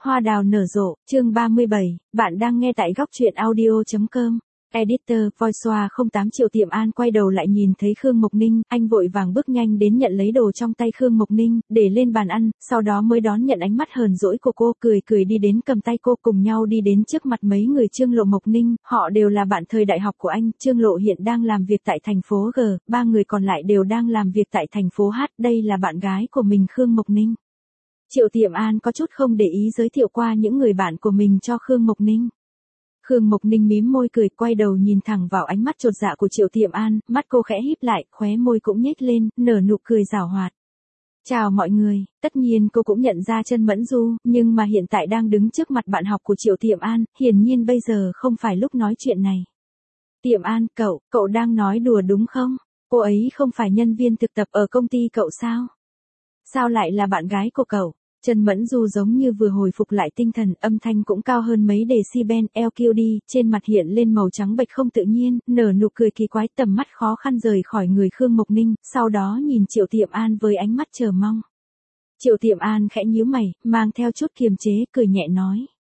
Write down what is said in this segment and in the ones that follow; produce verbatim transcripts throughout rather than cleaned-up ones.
Hoa đào nở rộ, chương ba mươi bảy, bạn đang nghe tại góc truyện audio chấm com. Editor, Voiceover không tám Triệu Tiệm An quay đầu lại nhìn thấy Khương Mộc Ninh, anh vội vàng bước nhanh đến nhận lấy đồ trong tay Khương Mộc Ninh, để lên bàn ăn, sau đó mới đón nhận ánh mắt hờn dỗi của cô, cười cười đi đến cầm tay cô cùng nhau đi đến trước mặt mấy người Trương Lộ Mộc Ninh, họ đều là bạn thời đại học của anh, Trương Lộ hiện đang làm việc tại thành phố G, ba người còn lại đều đang làm việc tại thành phố H, đây là bạn gái của mình Khương Mộc Ninh. Triệu Tiệm An có chút không để ý giới thiệu qua những người bạn của mình cho Khương Mộc Ninh. Khương Mộc Ninh mím môi cười, quay đầu nhìn thẳng vào ánh mắt chột dạ của Triệu Tiệm An, mắt cô khẽ híp lại, khóe môi cũng nhếch lên, nở nụ cười giảo hoạt. Chào mọi người, tất nhiên cô cũng nhận ra Chân Mẫn Du, nhưng mà hiện tại đang đứng trước mặt bạn học của Triệu Tiệm An, hiển nhiên bây giờ không phải lúc nói chuyện này. Tiệm An, cậu, cậu đang nói đùa đúng không? Cô ấy không phải nhân viên thực tập ở công ty cậu sao? Sao lại là bạn gái của cậu? Chân Mẫn Du giống như vừa hồi phục lại tinh thần, âm thanh cũng cao hơn mấy decibel, e quy đê, trên mặt hiện lên màu trắng bệch không tự nhiên, nở nụ cười kỳ quái, tầm mắt khó khăn rời khỏi người Khương Mộc Ninh, sau đó nhìn Triệu Tiệm An với ánh mắt chờ mong. Triệu Tiệm An khẽ nhíu mày, mang theo chút kiềm chế, cười nhẹ nói.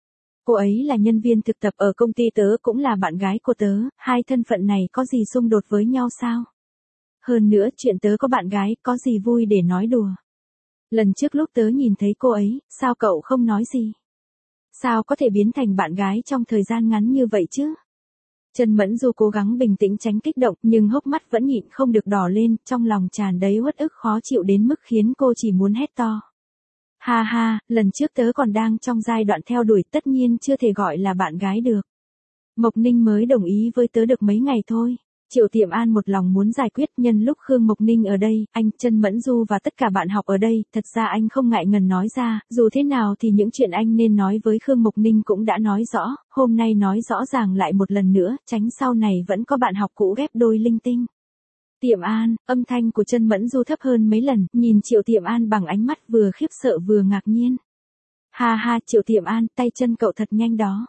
Cô ấy là nhân viên thực tập ở công ty tớ, cũng là bạn gái của tớ, hai thân phận này có gì xung đột với nhau sao? Hơn nữa, chuyện tớ có bạn gái, có gì vui để nói đùa. Lần trước lúc tớ nhìn thấy cô ấy, sao cậu không nói gì? Sao có thể biến thành bạn gái trong thời gian ngắn như vậy chứ? Chân Mẫn Du cố gắng bình tĩnh tránh kích động, nhưng hốc mắt vẫn nhịn không được đỏ lên, trong lòng tràn đầy uất ức khó chịu đến mức khiến cô chỉ muốn hét to. Ha ha, lần trước tớ còn đang trong giai đoạn theo đuổi, tất nhiên chưa thể gọi là bạn gái được. Mộc Ninh mới đồng ý với tớ được mấy ngày thôi. Triệu Tiệm An một lòng muốn giải quyết, nhân lúc Khương Mộc Ninh ở đây, anh, Chân Mẫn Du và tất cả bạn học ở đây, thật ra anh không ngại ngần nói ra, dù thế nào thì những chuyện anh nên nói với Khương Mộc Ninh cũng đã nói rõ, hôm nay nói rõ ràng lại một lần nữa, tránh sau này vẫn có bạn học cũ ghép đôi linh tinh. Tiệm An, âm thanh của Chân Mẫn Du thấp hơn mấy lần, nhìn Triệu Tiệm An bằng ánh mắt vừa khiếp sợ vừa ngạc nhiên. Ha ha, Triệu Tiệm An, tay chân cậu thật nhanh đó.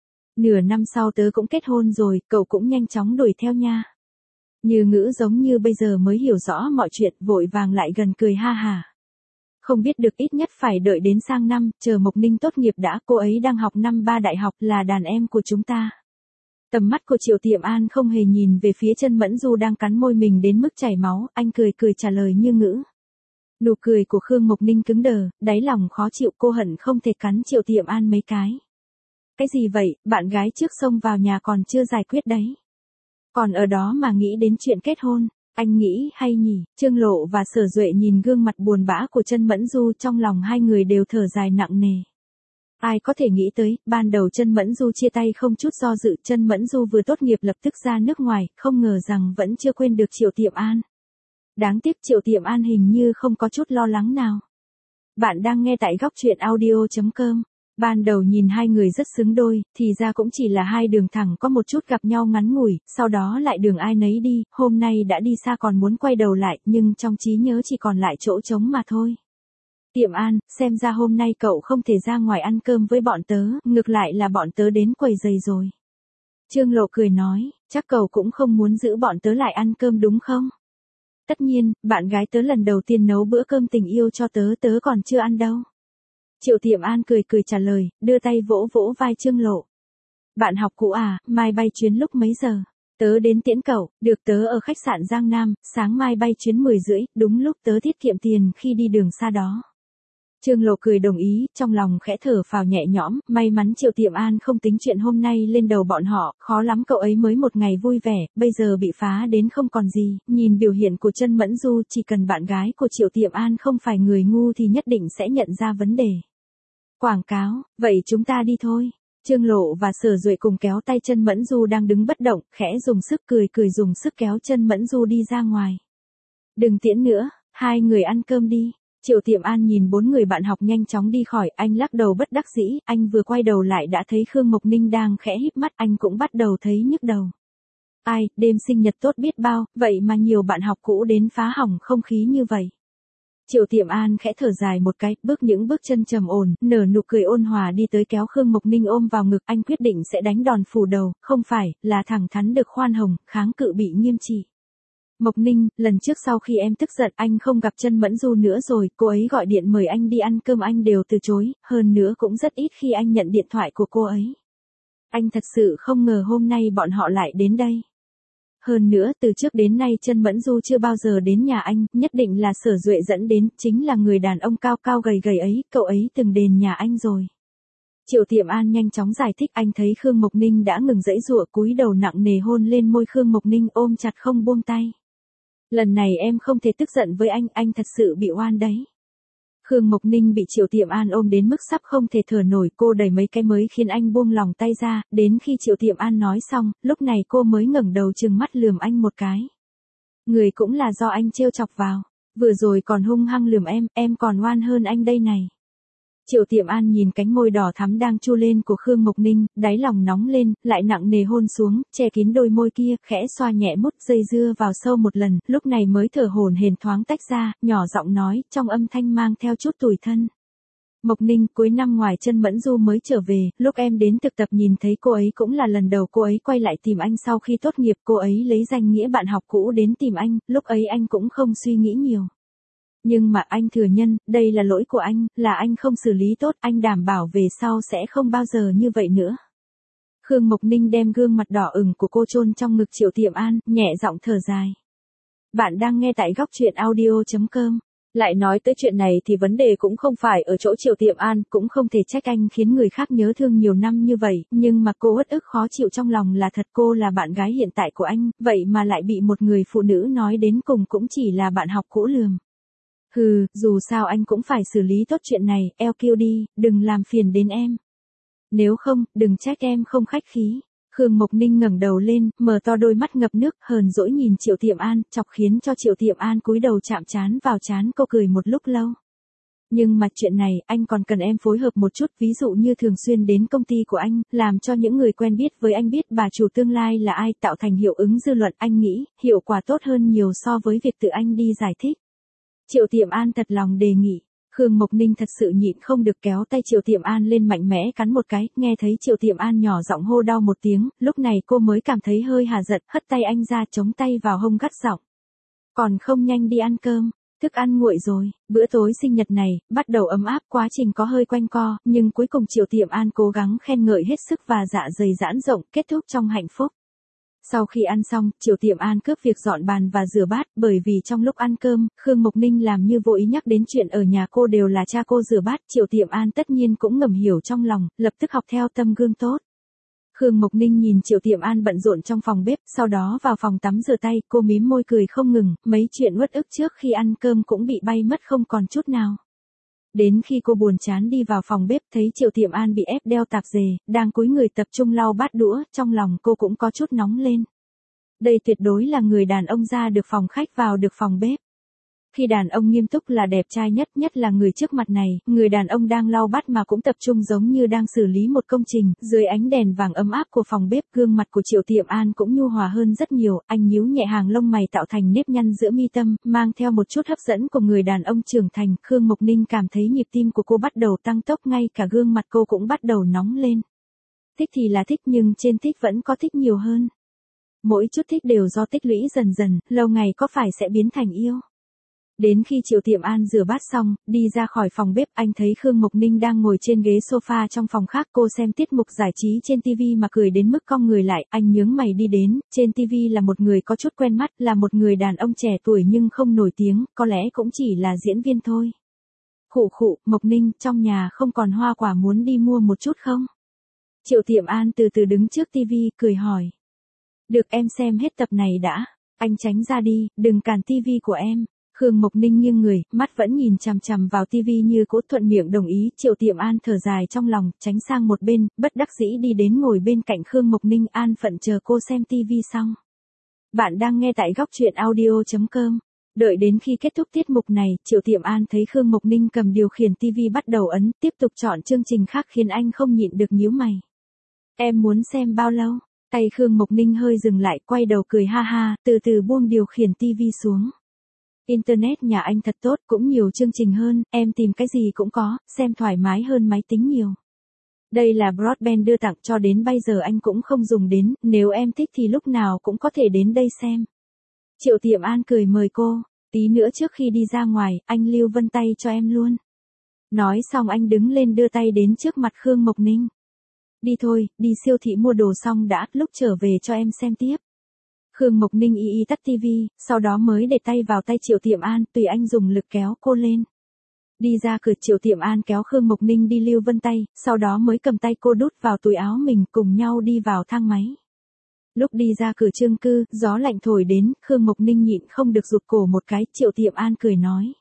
Nửa năm sau tớ cũng kết hôn rồi, cậu cũng nhanh chóng đuổi theo nha. Như Ngữ giống như bây giờ mới hiểu rõ mọi chuyện, vội vàng lại gần cười ha hà. Không biết được, ít nhất phải đợi đến sang năm, chờ Mộc Ninh tốt nghiệp đã, cô ấy đang học năm ba đại học, là đàn em của chúng ta. Tầm mắt của Triệu Tiệm An không hề nhìn về phía Chân Mẫn Du đang cắn môi mình đến mức chảy máu, anh cười cười trả lời Như Ngữ. Nụ cười của Khương Mộc Ninh cứng đờ, đáy lòng khó chịu, cô hận không thể cắn Triệu Tiệm An mấy cái. Cái gì vậy, bạn gái trước xông vào nhà còn chưa giải quyết đấy. Còn ở đó mà nghĩ đến chuyện kết hôn, anh nghĩ hay nhỉ? Trương Lộ và Sở Duệ nhìn gương mặt buồn bã của Chân Mẫn Du, trong lòng hai người đều thở dài nặng nề. Ai có thể nghĩ tới, ban đầu Chân Mẫn Du chia tay không chút do dự, Chân Mẫn Du vừa tốt nghiệp lập tức ra nước ngoài, không ngờ rằng vẫn chưa quên được Triệu Tiệm An. Đáng tiếc Triệu Tiệm An hình như không có chút lo lắng nào. Bạn đang nghe tại góc truyện audio chấm com. Ban đầu nhìn hai người rất xứng đôi, thì ra cũng chỉ là hai đường thẳng có một chút gặp nhau ngắn ngủi, sau đó lại đường ai nấy đi, hôm nay đã đi xa còn muốn quay đầu lại, nhưng trong trí nhớ chỉ còn lại chỗ trống mà thôi. Tiệm An, xem ra hôm nay cậu không thể ra ngoài ăn cơm với bọn tớ, ngược lại là bọn tớ đến quầy giày rồi. Trương Lộ cười nói, chắc cậu cũng không muốn giữ bọn tớ lại ăn cơm đúng không? Tất nhiên, bạn gái tớ lần đầu tiên nấu bữa cơm tình yêu cho tớ, tớ còn chưa ăn đâu. Triệu Tiệm An cười cười trả lời, đưa tay vỗ vỗ vai Trương Lộ. Bạn học cũ à, mai bay chuyến lúc mấy giờ? Tớ đến tiễn cậu, được, tớ ở khách sạn Giang Nam, sáng mai bay chuyến mười rưỡi, đúng lúc tớ tiết kiệm tiền khi đi đường xa đó. Trương Lộ cười đồng ý, trong lòng khẽ thở phào nhẹ nhõm, may mắn Triệu Tiệm An không tính chuyện hôm nay lên đầu bọn họ, khó lắm cậu ấy mới một ngày vui vẻ, bây giờ bị phá đến không còn gì, nhìn biểu hiện của Chân Mẫn Du, chỉ cần bạn gái của Triệu Tiệm An không phải người ngu thì nhất định sẽ nhận ra vấn đề. Quảng cáo, vậy chúng ta đi thôi. Trương Lộ và Sở Duệ cùng kéo tay Chân Mẫn Du đang đứng bất động, khẽ dùng sức cười cười dùng sức kéo Chân Mẫn Du đi ra ngoài. Đừng tiễn nữa, hai người ăn cơm đi. Triệu Tiệm An nhìn bốn người bạn học nhanh chóng đi khỏi, anh lắc đầu bất đắc dĩ, anh vừa quay đầu lại đã thấy Khương Mộc Ninh đang khẽ híp mắt, anh cũng bắt đầu thấy nhức đầu. Ai, đêm sinh nhật tốt biết bao, vậy mà nhiều bạn học cũ đến phá hỏng không khí như vậy. Triệu Tiệm An khẽ thở dài một cái, bước những bước chân trầm ổn, nở nụ cười ôn hòa đi tới kéo Khương Mộc Ninh ôm vào ngực, anh quyết định sẽ đánh đòn phủ đầu, không phải, là thẳng thắn được khoan hồng, kháng cự bị nghiêm trị. Mộc Ninh, lần trước sau khi em tức giận anh không gặp Chân Mẫn Du nữa rồi, cô ấy gọi điện mời anh đi ăn cơm anh đều từ chối, hơn nữa cũng rất ít khi anh nhận điện thoại của cô ấy. Anh thật sự không ngờ hôm nay bọn họ lại đến đây. Hơn nữa từ trước đến nay Chân Mẫn Du chưa bao giờ đến nhà anh, nhất định là Sở Duệ dẫn đến, chính là người đàn ông cao cao gầy gầy ấy, cậu ấy từng đến nhà anh rồi. Triệu Tiệm An nhanh chóng giải thích, anh thấy Khương Mộc Ninh đã ngừng giãy giụa, cúi đầu nặng nề hôn lên môi Khương Mộc Ninh, ôm chặt không buông tay. Lần này em không thể tức giận với anh, anh thật sự bị oan đấy. Khương Mộc Ninh bị Triệu Tiệm An ôm đến mức sắp không thể thở nổi, cô đẩy mấy cái mới khiến anh buông lòng tay ra, đến khi Triệu Tiệm An nói xong, lúc này cô mới ngẩng đầu trừng mắt lườm anh một cái. Người cũng là do anh trêu chọc vào, vừa rồi còn hung hăng lườm em, em còn oan hơn anh đây này. Triệu Tiệm An nhìn cánh môi đỏ thắm đang chu lên của Khương Mộc Ninh, đáy lòng nóng lên, lại nặng nề hôn xuống, che kín đôi môi kia, khẽ xoa nhẹ mút dây dưa vào sâu một lần, lúc này mới thở hổn hển thoáng tách ra, nhỏ giọng nói, trong âm thanh mang theo chút tủi thân. Mộc Ninh, cuối năm ngoài Chân Mẫn Du mới trở về, lúc em đến thực tập nhìn thấy cô ấy cũng là lần đầu cô ấy quay lại tìm anh sau khi tốt nghiệp, cô ấy lấy danh nghĩa bạn học cũ đến tìm anh, lúc ấy anh cũng không suy nghĩ nhiều. Nhưng mà anh thừa nhận, đây là lỗi của anh, là anh không xử lý tốt, anh đảm bảo về sau sẽ không bao giờ như vậy nữa. Khương Mộc Ninh đem gương mặt đỏ ửng của cô chôn trong ngực Triệu Tiệm An, nhẹ giọng thở dài. Bạn đang nghe tại góc truyện audio chấm com. Lại nói tới chuyện này thì vấn đề cũng không phải ở chỗ Triệu Tiệm An, cũng không thể trách anh khiến người khác nhớ thương nhiều năm như vậy, nhưng mà cô uất ức khó chịu trong lòng là thật, cô là bạn gái hiện tại của anh, vậy mà lại bị một người phụ nữ nói đến cùng cũng chỉ là bạn học cũ lườm. Hừ, dù sao anh cũng phải xử lý tốt chuyện này, eo kiêu đi, đừng làm phiền đến em. Nếu không, đừng trách em không khách khí. Khương Mộc Ninh ngẩng đầu lên, mở to đôi mắt ngập nước, hờn dỗi nhìn Triệu Tiệm An, chọc khiến cho Triệu Tiệm An cúi đầu chạm trán vào trán cô, cười một lúc lâu. Nhưng mà chuyện này, anh còn cần em phối hợp một chút, ví dụ như thường xuyên đến công ty của anh, làm cho những người quen biết với anh biết bà chủ tương lai là ai, tạo thành hiệu ứng dư luận, anh nghĩ, hiệu quả tốt hơn nhiều so với việc tự anh đi giải thích. Triệu Tiệm An thật lòng đề nghị. Khương Mộc Ninh thật sự nhịn không được kéo tay Triệu Tiệm An lên mạnh mẽ cắn một cái, nghe thấy Triệu Tiệm An nhỏ giọng hô đau một tiếng, lúc này cô mới cảm thấy hơi hà giận, hất tay anh ra chống tay vào hông gắt giọng. Còn không nhanh đi ăn cơm, thức ăn nguội rồi, bữa tối sinh nhật này, bắt đầu ấm áp, quá trình có hơi quanh co, nhưng cuối cùng Triệu Tiệm An cố gắng khen ngợi hết sức và dạ dày giãn rộng, kết thúc trong hạnh phúc. Sau khi ăn xong, Triệu Tiệm An cướp việc dọn bàn và rửa bát, bởi vì trong lúc ăn cơm, Khương Mộc Ninh làm như vô ý nhắc đến chuyện ở nhà cô đều là cha cô rửa bát, Triệu Tiệm An tất nhiên cũng ngầm hiểu trong lòng, lập tức học theo tấm gương tốt. Khương Mộc Ninh nhìn Triệu Tiệm An bận rộn trong phòng bếp, sau đó vào phòng tắm rửa tay, cô mím môi cười không ngừng, mấy chuyện uất ức trước khi ăn cơm cũng bị bay mất không còn chút nào. Đến khi cô buồn chán đi vào phòng bếp thấy Triệu Tiệm An bị ép đeo tạp dề, đang cúi người tập trung lau bát đũa, trong lòng cô cũng có chút nóng lên. Đây tuyệt đối là người đàn ông ra được phòng khách vào được phòng bếp. Khi đàn ông nghiêm túc là đẹp trai nhất, nhất là người trước mặt này, người đàn ông đang lau bát mà cũng tập trung giống như đang xử lý một công trình, dưới ánh đèn vàng ấm áp của phòng bếp, gương mặt của Triệu Tiệm An cũng nhu hòa hơn rất nhiều, anh nhíu nhẹ hàng lông mày tạo thành nếp nhăn giữa mi tâm, mang theo một chút hấp dẫn của người đàn ông trưởng thành, Khương Mộc Ninh cảm thấy nhịp tim của cô bắt đầu tăng tốc, ngay cả gương mặt cô cũng bắt đầu nóng lên. Thích thì là thích nhưng trên thích vẫn có thích nhiều hơn. Mỗi chút thích đều do tích lũy dần dần, lâu ngày có phải sẽ biến thành yêu. Đến khi Triệu Tiệm An rửa bát xong, đi ra khỏi phòng bếp, anh thấy Khương Mộc Ninh đang ngồi trên ghế sofa trong phòng khác, cô xem tiết mục giải trí trên ti vi mà cười đến mức cong người lại, anh nhướng mày đi đến, trên ti vi là một người có chút quen mắt, là một người đàn ông trẻ tuổi nhưng không nổi tiếng, có lẽ cũng chỉ là diễn viên thôi. Khụ khụ, Mộc Ninh, trong nhà không còn hoa quả muốn đi mua một chút không? Triệu Tiệm An từ từ đứng trước ti vi, cười hỏi. Được, em xem hết tập này đã, anh tránh ra đi, đừng cản ti vi của em. Khương Mộc Ninh nghiêng người, mắt vẫn nhìn chằm chằm vào ti vi như cố, thuận miệng đồng ý, Triệu Tiệm An thở dài trong lòng, tránh sang một bên, bất đắc dĩ đi đến ngồi bên cạnh Khương Mộc Ninh, an phận chờ cô xem ti vi xong. Bạn đang nghe tại góc truyện audio chấm com. Đợi đến khi kết thúc tiết mục này, Triệu Tiệm An thấy Khương Mộc Ninh cầm điều khiển ti vi bắt đầu ấn, tiếp tục chọn chương trình khác khiến anh không nhịn được nhíu mày. Em muốn xem bao lâu? Tay Khương Mộc Ninh hơi dừng lại, quay đầu cười ha ha, từ từ buông điều khiển ti vi xuống. Internet nhà anh thật tốt, cũng nhiều chương trình hơn, em tìm cái gì cũng có, xem thoải mái hơn máy tính nhiều. Đây là broadband đưa tặng, cho đến bây giờ anh cũng không dùng đến, nếu em thích thì lúc nào cũng có thể đến đây xem. Triệu Tiệm An cười mời cô, tí nữa trước khi đi ra ngoài, anh lưu vân tay cho em luôn. Nói xong anh đứng lên đưa tay đến trước mặt Khương Mộc Ninh. Đi thôi, đi siêu thị mua đồ xong đã, lúc trở về cho em xem tiếp. Khương Mộc Ninh y y tắt tivi, sau đó mới để tay vào tay Triệu Tiệm An, tùy anh dùng lực kéo cô lên. Đi ra cửa, Triệu Tiệm An kéo Khương Mộc Ninh đi lưu vân tay, sau đó mới cầm tay cô đút vào túi áo mình, cùng nhau đi vào thang máy. Lúc đi ra cửa chung cư, gió lạnh thổi đến, Khương Mộc Ninh nhịn không được rụt cổ một cái, Triệu Tiệm An cười nói.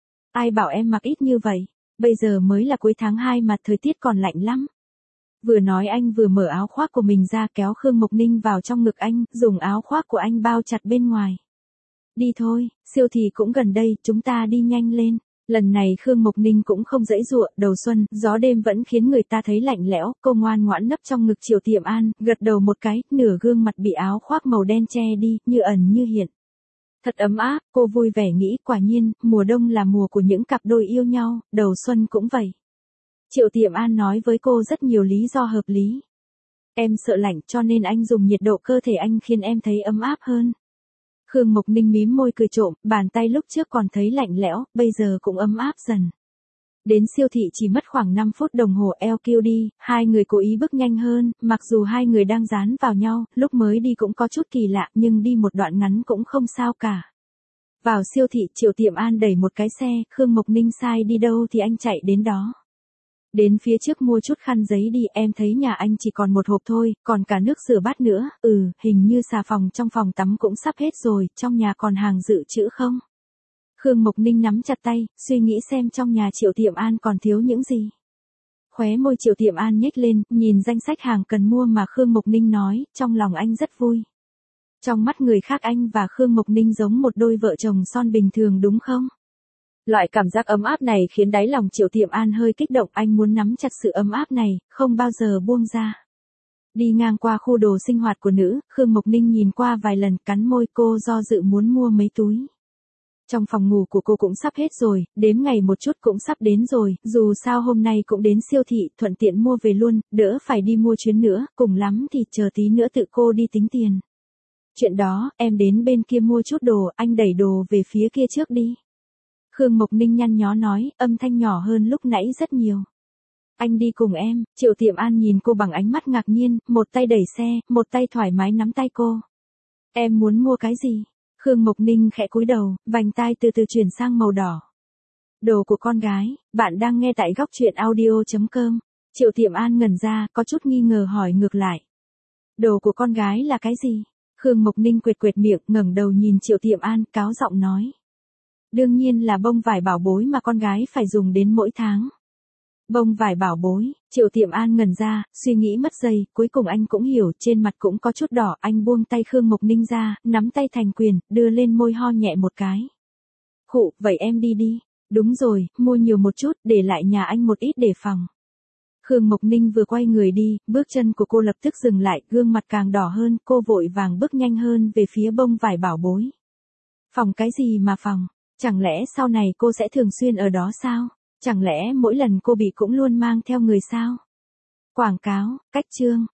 Ai bảo em mặc ít như vậy, bây giờ mới là cuối tháng hai mà thời tiết còn lạnh lắm. Vừa nói anh vừa mở áo khoác của mình ra, kéo Khương Mộc Ninh vào trong ngực anh, dùng áo khoác của anh bao chặt bên ngoài. Đi thôi, siêu thị cũng gần đây, chúng ta đi nhanh lên. Lần này Khương Mộc Ninh cũng không dãy dụa, đầu xuân, gió đêm vẫn khiến người ta thấy lạnh lẽo, cô ngoan ngoãn nấp trong ngực Triệu Tiệm An, gật đầu một cái, nửa gương mặt bị áo khoác màu đen che đi, như ẩn như hiện. Thật ấm áp, cô vui vẻ nghĩ, quả nhiên, mùa đông là mùa của những cặp đôi yêu nhau, đầu xuân cũng vậy. Triệu Tiệm An nói với cô rất nhiều lý do hợp lý. Em sợ lạnh cho nên anh dùng nhiệt độ cơ thể anh khiến em thấy ấm áp hơn. Khương Mộc Ninh mím môi cười trộm, bàn tay lúc trước còn thấy lạnh lẽo, bây giờ cũng ấm áp dần. Đến siêu thị chỉ mất khoảng năm phút đồng hồ eo kêu đi, hai người cố ý bước nhanh hơn, mặc dù hai người đang dán vào nhau, lúc mới đi cũng có chút kỳ lạ nhưng đi một đoạn ngắn cũng không sao cả. Vào siêu thị, Triệu Tiệm An đẩy một cái xe, Khương Mộc Ninh sai đi đâu thì anh chạy đến đó. Đến phía trước mua chút khăn giấy đi, em thấy nhà anh chỉ còn một hộp thôi, còn cả nước rửa bát nữa, ừ, hình như xà phòng trong phòng tắm cũng sắp hết rồi, trong nhà còn hàng dự trữ không? Khương Mộc Ninh nắm chặt tay, suy nghĩ xem trong nhà Triệu Tiệm An còn thiếu những gì. Khóe môi Triệu Tiệm An nhếch lên, nhìn danh sách hàng cần mua mà Khương Mộc Ninh nói, trong lòng anh rất vui. Trong mắt người khác anh và Khương Mộc Ninh giống một đôi vợ chồng son bình thường đúng không? Loại cảm giác ấm áp này khiến đáy lòng Triệu Tiệm An hơi kích động, anh muốn nắm chặt sự ấm áp này, không bao giờ buông ra. Đi ngang qua khu đồ sinh hoạt của nữ, Khương Mộc Ninh nhìn qua vài lần, cắn môi, cô do dự muốn mua mấy túi. Trong phòng ngủ của cô cũng sắp hết rồi, đếm ngày một chút cũng sắp đến rồi, dù sao hôm nay cũng đến siêu thị, thuận tiện mua về luôn, đỡ phải đi mua chuyến nữa, cùng lắm thì chờ tí nữa tự cô đi tính tiền. Chuyện đó, em đến bên kia mua chút đồ, anh đẩy đồ về phía kia trước đi. Khương Mộc Ninh nhăn nhó nói, âm thanh nhỏ hơn lúc nãy rất nhiều. Anh đi cùng em, Triệu Tiệm An nhìn cô bằng ánh mắt ngạc nhiên, một tay đẩy xe, một tay thoải mái nắm tay cô. Em muốn mua cái gì? Khương Mộc Ninh khẽ cúi đầu, vành tai từ từ chuyển sang màu đỏ. Đồ của con gái, bạn đang nghe tại góc truyện audio chấm com. Triệu Tiệm An ngẩn ra, có chút nghi ngờ hỏi ngược lại. Đồ của con gái là cái gì? Khương Mộc Ninh quệt quệt miệng, ngẩng đầu nhìn Triệu Tiệm An, cáo giọng nói. Đương nhiên là bông vải bảo bối mà con gái phải dùng đến mỗi tháng. Bông vải bảo bối, Triệu Tiệm An ngẩn ra, suy nghĩ mất giây, cuối cùng anh cũng hiểu, trên mặt cũng có chút đỏ, anh buông tay Khương Mộc Ninh ra, nắm tay thành quyền, đưa lên môi ho nhẹ một cái. Khụ, vậy em đi đi. Đúng rồi, mua nhiều một chút, để lại nhà anh một ít để phòng. Khương Mộc Ninh vừa quay người đi, bước chân của cô lập tức dừng lại, gương mặt càng đỏ hơn, cô vội vàng bước nhanh hơn về phía bông vải bảo bối. Phòng cái gì mà phòng? Chẳng lẽ sau này cô sẽ thường xuyên ở đó sao? Chẳng lẽ mỗi lần cô bị cũng luôn mang theo người sao? Quảng cáo, cách chương.